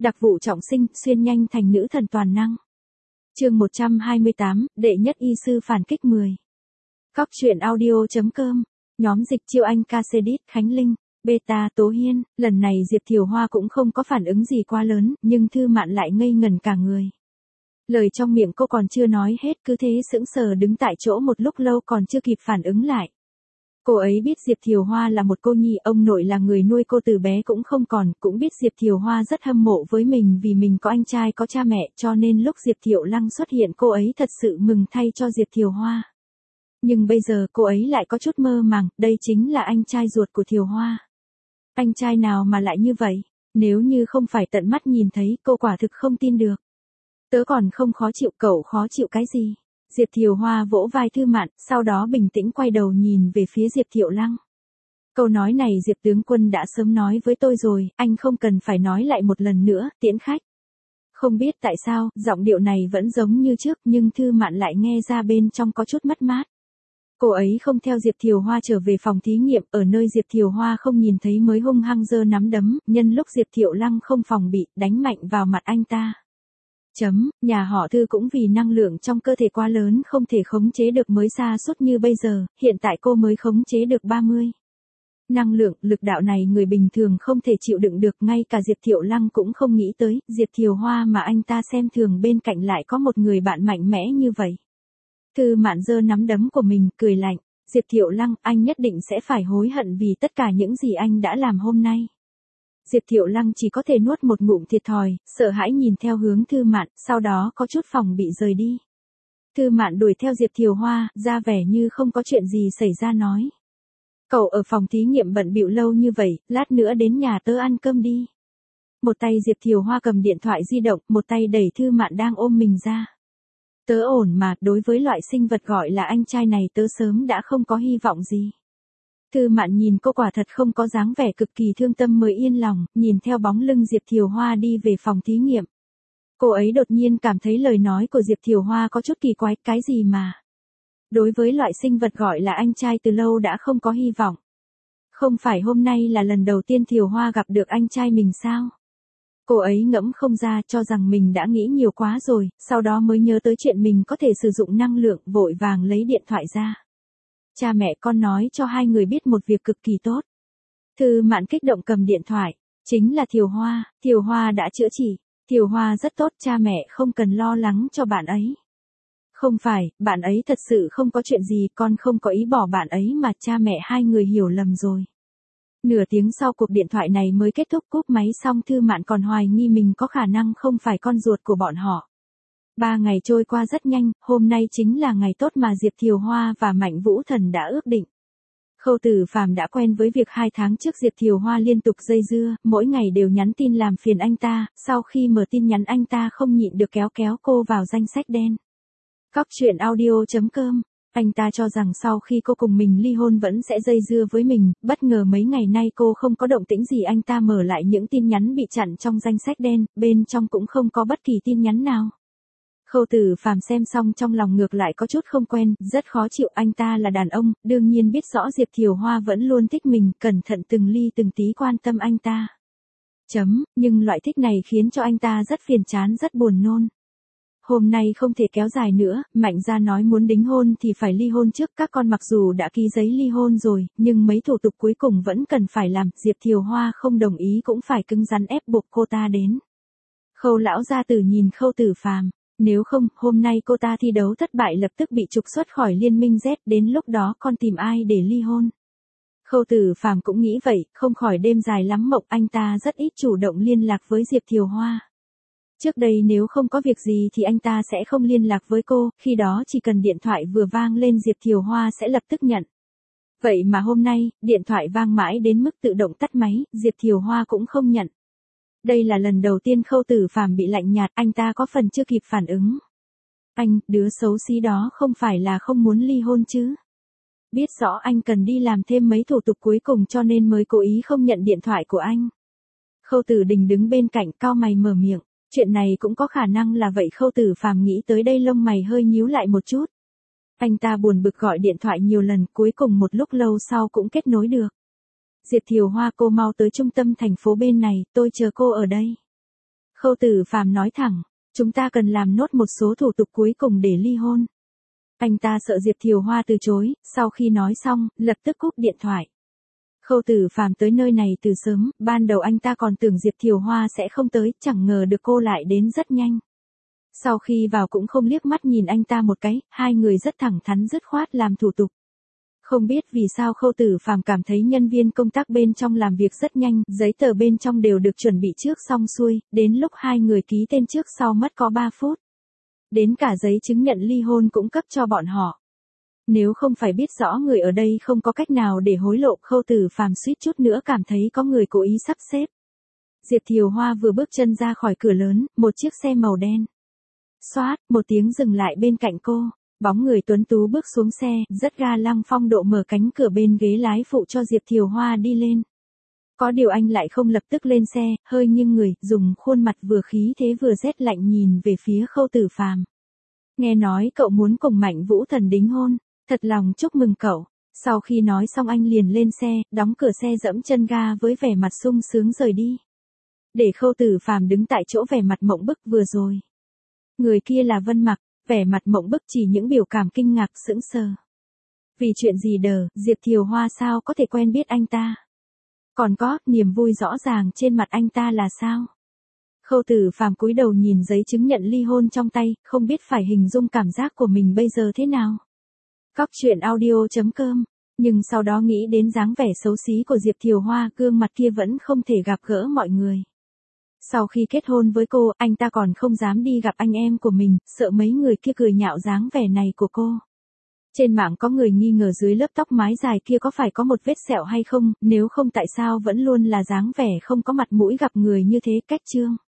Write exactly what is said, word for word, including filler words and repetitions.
Đặc vụ trọng sinh, xuyên nhanh thành nữ thần toàn năng. Chương một trăm hai mươi tám, đệ nhất y sư phản kích mười. Góc truyện audio.com, nhóm dịch chiêu anh Casedit, Khánh Linh, Beta, Tố Hiên. Lần này Diệp Thiều Hoa cũng không có phản ứng gì quá lớn, nhưng Thư Mạn lại ngây ngần cả người. Lời trong miệng cô còn chưa nói hết, cứ thế sững sờ đứng tại chỗ một lúc lâu còn chưa kịp phản ứng lại. Cô ấy biết Diệp Thiều Hoa là một cô nhi, ông nội là người nuôi cô từ bé cũng không còn, cũng biết Diệp Thiều Hoa rất hâm mộ với mình vì mình có anh trai có cha mẹ, cho nên lúc Diệp Thiệu Lăng xuất hiện cô ấy thật sự mừng thay cho Diệp Thiều Hoa. Nhưng bây giờ cô ấy lại có chút mơ màng, đây chính là anh trai ruột của Thiều Hoa. Anh trai nào mà lại như vậy? Nếu như không phải tận mắt nhìn thấy, cô quả thực không tin được. Tớ còn không khó chịu, cậu khó chịu cái gì? Diệp Thiều Hoa vỗ vai Thư Mạn, sau đó bình tĩnh quay đầu nhìn về phía Diệp Thiệu Lăng. Câu nói này Diệp tướng quân đã sớm nói với tôi rồi, anh không cần phải nói lại một lần nữa, tiễn khách. Không biết tại sao, giọng điệu này vẫn giống như trước, nhưng Thư Mạn lại nghe ra bên trong có chút mất mát. Cô ấy không theo Diệp Thiều Hoa trở về phòng thí nghiệm, ở nơi Diệp Thiều Hoa không nhìn thấy mới hung hăng giơ nắm đấm, nhân lúc Diệp Thiệu Lăng không phòng bị, đánh mạnh vào mặt anh ta. Chấm, nhà họ Thư cũng vì năng lượng trong cơ thể quá lớn không thể khống chế được mới sa sút như bây giờ, hiện tại cô mới khống chế được ba mươi. Năng lượng, lực đạo này người bình thường không thể chịu đựng được, ngay cả Diệp Thiệu Lăng cũng không nghĩ tới, Diệp Thiều Hoa mà anh ta xem thường bên cạnh lại có một người bạn mạnh mẽ như vậy. Thư Mạn giơ nắm đấm của mình, cười lạnh, Diệp Thiệu Lăng, anh nhất định sẽ phải hối hận vì tất cả những gì anh đã làm hôm nay. Diệp Thiệu Lăng chỉ có thể nuốt một ngụm thiệt thòi, sợ hãi nhìn theo hướng Thư Mạn, sau đó có chút phòng bị rời đi. Thư Mạn đuổi theo Diệp Thiều Hoa, ra vẻ như không có chuyện gì xảy ra nói. Cậu ở phòng thí nghiệm bận bịu lâu như vậy, lát nữa đến nhà tớ ăn cơm đi. Một tay Diệp Thiều Hoa cầm điện thoại di động, một tay đẩy Thư Mạn đang ôm mình ra. Tớ ổn mà, đối với loại sinh vật gọi là anh trai này tớ sớm đã không có hy vọng gì. Thư Mạn nhìn cô quả thật không có dáng vẻ cực kỳ thương tâm mới yên lòng, nhìn theo bóng lưng Diệp Thiều Hoa đi về phòng thí nghiệm. Cô ấy đột nhiên cảm thấy lời nói của Diệp Thiều Hoa có chút kỳ quái, cái gì mà. Đối với loại sinh vật gọi là anh trai từ lâu đã không có hy vọng. Không phải hôm nay là lần đầu tiên Thiều Hoa gặp được anh trai mình sao? Cô ấy ngẫm không ra, cho rằng mình đã nghĩ nhiều quá rồi, sau đó mới nhớ tới chuyện mình có thể sử dụng năng lượng, vội vàng lấy điện thoại ra. Cha mẹ con nói cho hai người biết một việc cực kỳ tốt. Thư Mạn kích động cầm điện thoại, chính là Thiều Hoa, Thiều Hoa đã chữa trị, Thiều Hoa rất tốt, cha mẹ không cần lo lắng cho bạn ấy. Không phải, bạn ấy thật sự không có chuyện gì, con không có ý bỏ bạn ấy mà, cha mẹ hai người hiểu lầm rồi. Nửa tiếng sau cuộc điện thoại này mới kết thúc, cúp máy xong Thư Mạn còn hoài nghi mình có khả năng không phải con ruột của bọn họ. Ba ngày trôi qua rất nhanh, hôm nay chính là ngày tốt mà Diệp Thiều Hoa và Mạnh Vũ Thần đã ước định. Khâu Tử Phàm đã quen với việc hai tháng trước Diệp Thiều Hoa liên tục dây dưa, mỗi ngày đều nhắn tin làm phiền anh ta, sau khi mở tin nhắn anh ta không nhịn được kéo kéo cô vào danh sách đen. Góc truyện audio.com, anh ta cho rằng sau khi cô cùng mình ly hôn vẫn sẽ dây dưa với mình, bất ngờ mấy ngày nay cô không có động tĩnh gì, anh ta mở lại những tin nhắn bị chặn trong danh sách đen, bên trong cũng không có bất kỳ tin nhắn nào. Khâu Tử Phàm xem xong trong lòng ngược lại có chút không quen, rất khó chịu, anh ta là đàn ông, đương nhiên biết rõ Diệp Thiều Hoa vẫn luôn thích mình, cẩn thận từng ly từng tí quan tâm anh ta. Chấm, nhưng loại thích này khiến cho anh ta rất phiền chán, rất buồn nôn. Hôm nay không thể kéo dài nữa, Mạnh gia nói muốn đính hôn thì phải ly hôn trước, các con mặc dù đã ký giấy ly hôn rồi, nhưng mấy thủ tục cuối cùng vẫn cần phải làm, Diệp Thiều Hoa không đồng ý cũng phải cứng rắn ép buộc cô ta đến. Khâu lão gia tử nhìn Khâu Tử Phàm, nếu không, hôm nay cô ta thi đấu thất bại lập tức bị trục xuất khỏi liên minh Z, đến lúc đó con tìm ai để ly hôn. Khâu Tử Phàm cũng nghĩ vậy, không khỏi đêm dài lắm mộng, anh ta rất ít chủ động liên lạc với Diệp Thiều Hoa. Trước đây nếu không có việc gì thì anh ta sẽ không liên lạc với cô, khi đó chỉ cần điện thoại vừa vang lên Diệp Thiều Hoa sẽ lập tức nhận. Vậy mà hôm nay, điện thoại vang mãi đến mức tự động tắt máy, Diệp Thiều Hoa cũng không nhận. Đây là lần đầu tiên Khâu Tử Phàm bị lạnh nhạt, anh ta có phần chưa kịp phản ứng. Anh, đứa xấu xí đó không phải là không muốn ly hôn chứ? Biết rõ anh cần đi làm thêm mấy thủ tục cuối cùng cho nên mới cố ý không nhận điện thoại của anh. Khâu Tử Đình đứng bên cạnh cau mày mở miệng. Chuyện này cũng có khả năng là vậy, Khâu Tử Phàm nghĩ tới đây lông mày hơi nhíu lại một chút. Anh ta buồn bực gọi điện thoại nhiều lần, cuối cùng một lúc lâu sau cũng kết nối được. Diệp Thiều Hoa, cô mau tới trung tâm thành phố bên này, tôi chờ cô ở đây. Khâu Tử Phàm nói thẳng, chúng ta cần làm nốt một số thủ tục cuối cùng để ly hôn. Anh ta sợ Diệp Thiều Hoa từ chối, sau khi nói xong, lập tức cúp điện thoại. Khâu Tử Phàm tới nơi này từ sớm, ban đầu anh ta còn tưởng Diệp Thiều Hoa sẽ không tới, chẳng ngờ được cô lại đến rất nhanh. Sau khi vào cũng không liếc mắt nhìn anh ta một cái, hai người rất thẳng thắn dứt khoát làm thủ tục. Không biết vì sao Khâu Tử Phàm cảm thấy nhân viên công tác bên trong làm việc rất nhanh, giấy tờ bên trong đều được chuẩn bị trước xong xuôi, đến lúc hai người ký tên trước sau mất có ba phút. Đến cả giấy chứng nhận ly hôn cũng cấp cho bọn họ. Nếu không phải biết rõ người ở đây không có cách nào để hối lộ, Khâu Tử Phàm suýt chút nữa cảm thấy có người cố ý sắp xếp. Diệp Thiều Hoa vừa bước chân ra khỏi cửa lớn, một chiếc xe màu đen. Xoát, một tiếng dừng lại bên cạnh cô. Bóng người tuấn tú bước xuống xe, rất ga lăng phong độ mở cánh cửa bên ghế lái phụ cho Diệp Thiều Hoa đi lên. Có điều anh lại không lập tức lên xe, hơi nghiêng người, dùng khuôn mặt vừa khí thế vừa rét lạnh nhìn về phía Khâu Tử Phàm. Nghe nói cậu muốn cùng Mạnh Vũ Thần đính hôn, thật lòng chúc mừng cậu. Sau khi nói xong anh liền lên xe, đóng cửa xe dẫm chân ga với vẻ mặt sung sướng rời đi. Để Khâu Tử Phàm đứng tại chỗ vẻ mặt mộng bức vừa rồi. Người kia là Vân Mặc, vẻ mặt mộng bức chỉ những biểu cảm kinh ngạc sững sờ. Vì chuyện gì đờ, Diệp Thiều Hoa sao có thể quen biết anh ta? Còn có, niềm vui rõ ràng trên mặt anh ta là sao? Khâu Tử Phàm cúi đầu nhìn giấy chứng nhận ly hôn trong tay, không biết phải hình dung cảm giác của mình bây giờ thế nào. Cóc truyện audio chấm com, nhưng sau đó nghĩ đến dáng vẻ xấu xí của Diệp Thiều Hoa, gương mặt kia vẫn không thể gặp gỡ mọi người. Sau khi kết hôn với cô, anh ta còn không dám đi gặp anh em của mình, sợ mấy người kia cười nhạo dáng vẻ này của cô. Trên mạng có người nghi ngờ dưới lớp tóc mái dài kia có phải có một vết sẹo hay không, nếu không tại sao vẫn luôn là dáng vẻ không có mặt mũi gặp người như thế. Cách chương